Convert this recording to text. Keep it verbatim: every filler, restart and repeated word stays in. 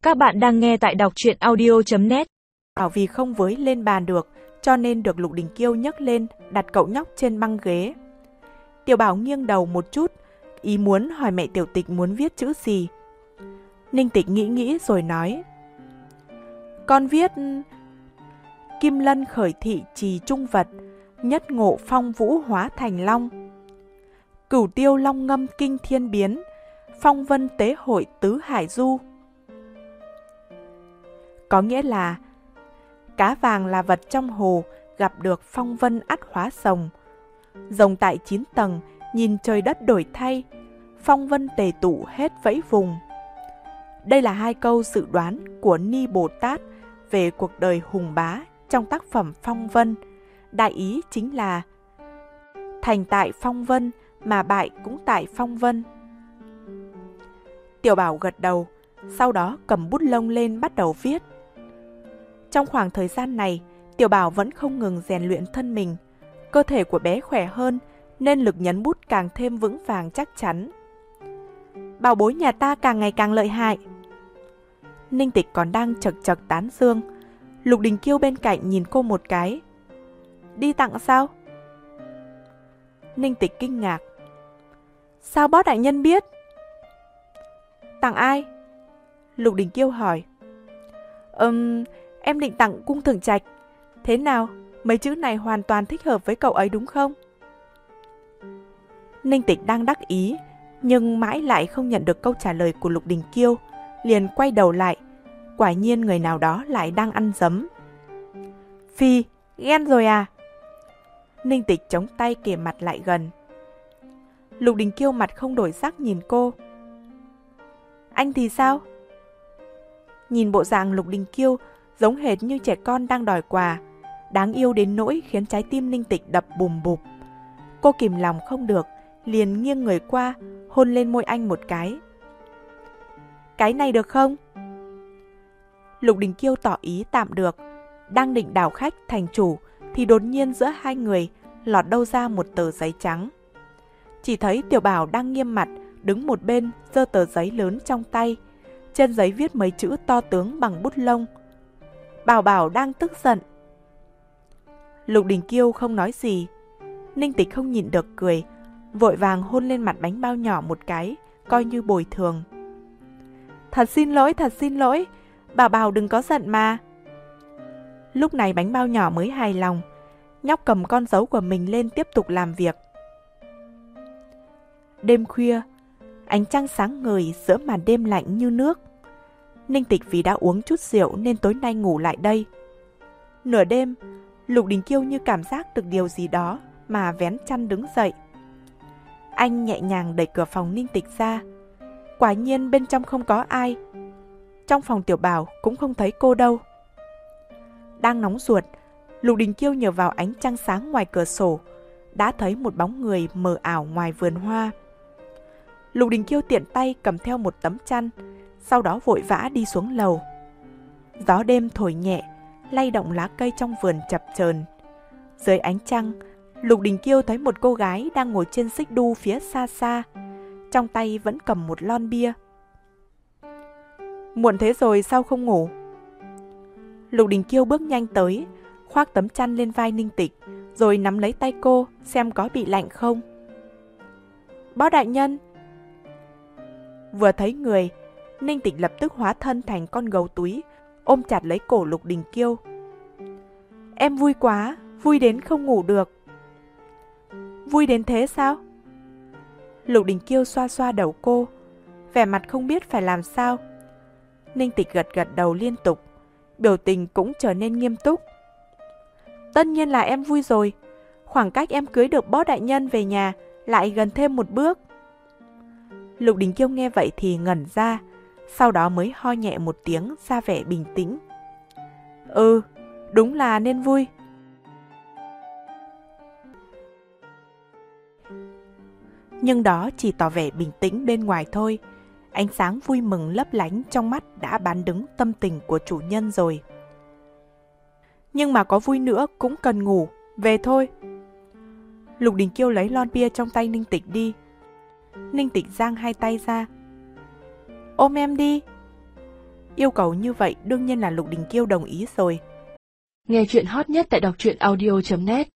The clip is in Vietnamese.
Các bạn đang nghe tại đọc truyện audio chấm net. Bảo vì không với lên bàn được, cho nên được Lục Đình Kiêu nhấc lên, đặt cậu nhóc trên băng ghế. Tiểu Bảo nghiêng đầu một chút, ý muốn hỏi mẹ Tiểu Tịch muốn viết chữ gì. Ninh Tịch nghĩ nghĩ rồi nói: Con viết: Kim lân khởi thị trì trung vật, nhất ngộ phong vũ hóa thành long. Cửu tiêu long ngâm kinh thiên biến, phong vân tế hội tứ hải du. Có nghĩa là cá vàng là vật trong hồ, gặp được phong vân ắt hóa rồng. Rồng tại chín tầng, nhìn trời đất đổi thay, phong vân tề tụ hết vẫy vùng. Đây là hai câu dự đoán của Ni Bồ Tát về cuộc đời hùng bá trong tác phẩm Phong Vân. Đại ý chính là thành tại phong vân mà bại cũng tại phong vân. Tiểu Bảo gật đầu, sau đó cầm bút lông lên bắt đầu viết. Trong khoảng thời gian này, Tiểu Bảo vẫn không ngừng rèn luyện thân mình. Cơ thể của bé khỏe hơn nên lực nhấn bút càng thêm vững vàng chắc chắn. Bảo bối nhà ta càng ngày càng lợi hại. Ninh Tịch còn đang chật chật tán dương. Lục Đình Kiêu bên cạnh nhìn cô một cái. Đi tặng sao? Ninh Tịch kinh ngạc. Sao bó đại nhân biết? Tặng ai? Lục Đình Kiêu hỏi. Ừm, em định tặng Cung Thường Trạch. Thế nào, mấy chữ này hoàn toàn thích hợp với cậu ấy đúng không? Ninh Tịch đang đắc ý, nhưng mãi lại không nhận được câu trả lời của Lục Đình Kiêu, liền quay đầu lại. Quả nhiên người nào đó lại đang ăn dấm. Phi, ghen rồi à? Ninh Tịch chống tay kề mặt lại gần. Lục Đình Kiêu mặt không đổi sắc nhìn cô. Anh thì sao? Nhìn bộ dạng Lục Đình Kiêu giống hệt như trẻ con đang đòi quà, đáng yêu đến nỗi khiến trái tim Ninh Tịch đập bùm bụp. Cô kìm lòng không được, liền nghiêng người qua, hôn lên môi anh một cái. Cái này được không? Lục Đình Kiêu tỏ ý tạm được, đang định đảo khách thành chủ thì đột nhiên giữa hai người lọt đâu ra một tờ giấy trắng. Chỉ thấy Tiểu Bảo đang nghiêm mặt đứng một bên, giơ tờ giấy lớn trong tay. Trên giấy viết mấy chữ to tướng bằng bút lông. Bảo Bảo đang tức giận. Lục Đình Kiêu không nói gì. Ninh Tịch không nhịn được cười, vội vàng hôn lên mặt bánh bao nhỏ một cái, coi như bồi thường. Thật xin lỗi, thật xin lỗi, Bảo Bảo đừng có giận mà. Lúc này bánh bao nhỏ mới hài lòng, nhóc cầm con dấu của mình lên tiếp tục làm việc. Đêm khuya, ánh trăng sáng ngời giữa màn đêm lạnh như nước. Ninh Tịch vì đã uống chút rượu nên tối nay ngủ lại đây. Nửa đêm, Lục Đình Kiêu như cảm giác được điều gì đó mà vén chăn đứng dậy. Anh nhẹ nhàng đẩy cửa phòng Ninh Tịch ra. Quả nhiên bên trong không có ai. Trong phòng Tiểu Bảo cũng không thấy cô đâu. Đang nóng ruột, Lục Đình Kiêu nhờ vào ánh trăng sáng ngoài cửa sổ đã thấy một bóng người mờ ảo ngoài vườn hoa. Lục Đình Kiêu tiện tay cầm theo một tấm chăn, sau đó vội vã đi xuống lầu. Gió đêm thổi nhẹ, lay động lá cây trong vườn chập chờn. Dưới ánh trăng, Lục Đình Kiêu thấy một cô gái đang ngồi trên xích đu phía xa xa, trong tay vẫn cầm một lon bia. Muộn thế rồi sao không ngủ? Lục Đình Kiêu bước nhanh tới, khoác tấm chăn lên vai Ninh Tịch, rồi nắm lấy tay cô xem có bị lạnh không. Bó đại nhân! Vừa thấy người, Ninh Tịch lập tức hóa thân thành con gấu túi, ôm chặt lấy cổ Lục Đình Kiêu. Em vui quá, vui đến không ngủ được. Vui đến thế sao? Lục Đình Kiêu xoa xoa đầu cô, vẻ mặt không biết phải làm sao. Ninh Tịch gật gật đầu liên tục, biểu tình cũng trở nên nghiêm túc. Tất nhiên là em vui rồi, khoảng cách em cưới được bó đại nhân về nhà lại gần thêm một bước. Lục Đình Kiêu nghe vậy thì ngẩn ra, sau đó mới ho nhẹ một tiếng ra vẻ bình tĩnh. Ừ, đúng là nên vui. Nhưng đó chỉ tỏ vẻ bình tĩnh bên ngoài thôi. Ánh sáng vui mừng lấp lánh trong mắt đã bán đứng tâm tình của chủ nhân rồi. Nhưng mà có vui nữa cũng cần ngủ, về thôi. Lục Đình Kiêu lấy lon bia trong tay Ninh Tịch đi. Ninh Tịch giang hai tay ra. Ôm em đi. Yêu cầu như vậy đương nhiên là Lục Đình Kiêu đồng ý rồi. Nghe chuyện hot nhất tại đọc truyện audio chấm net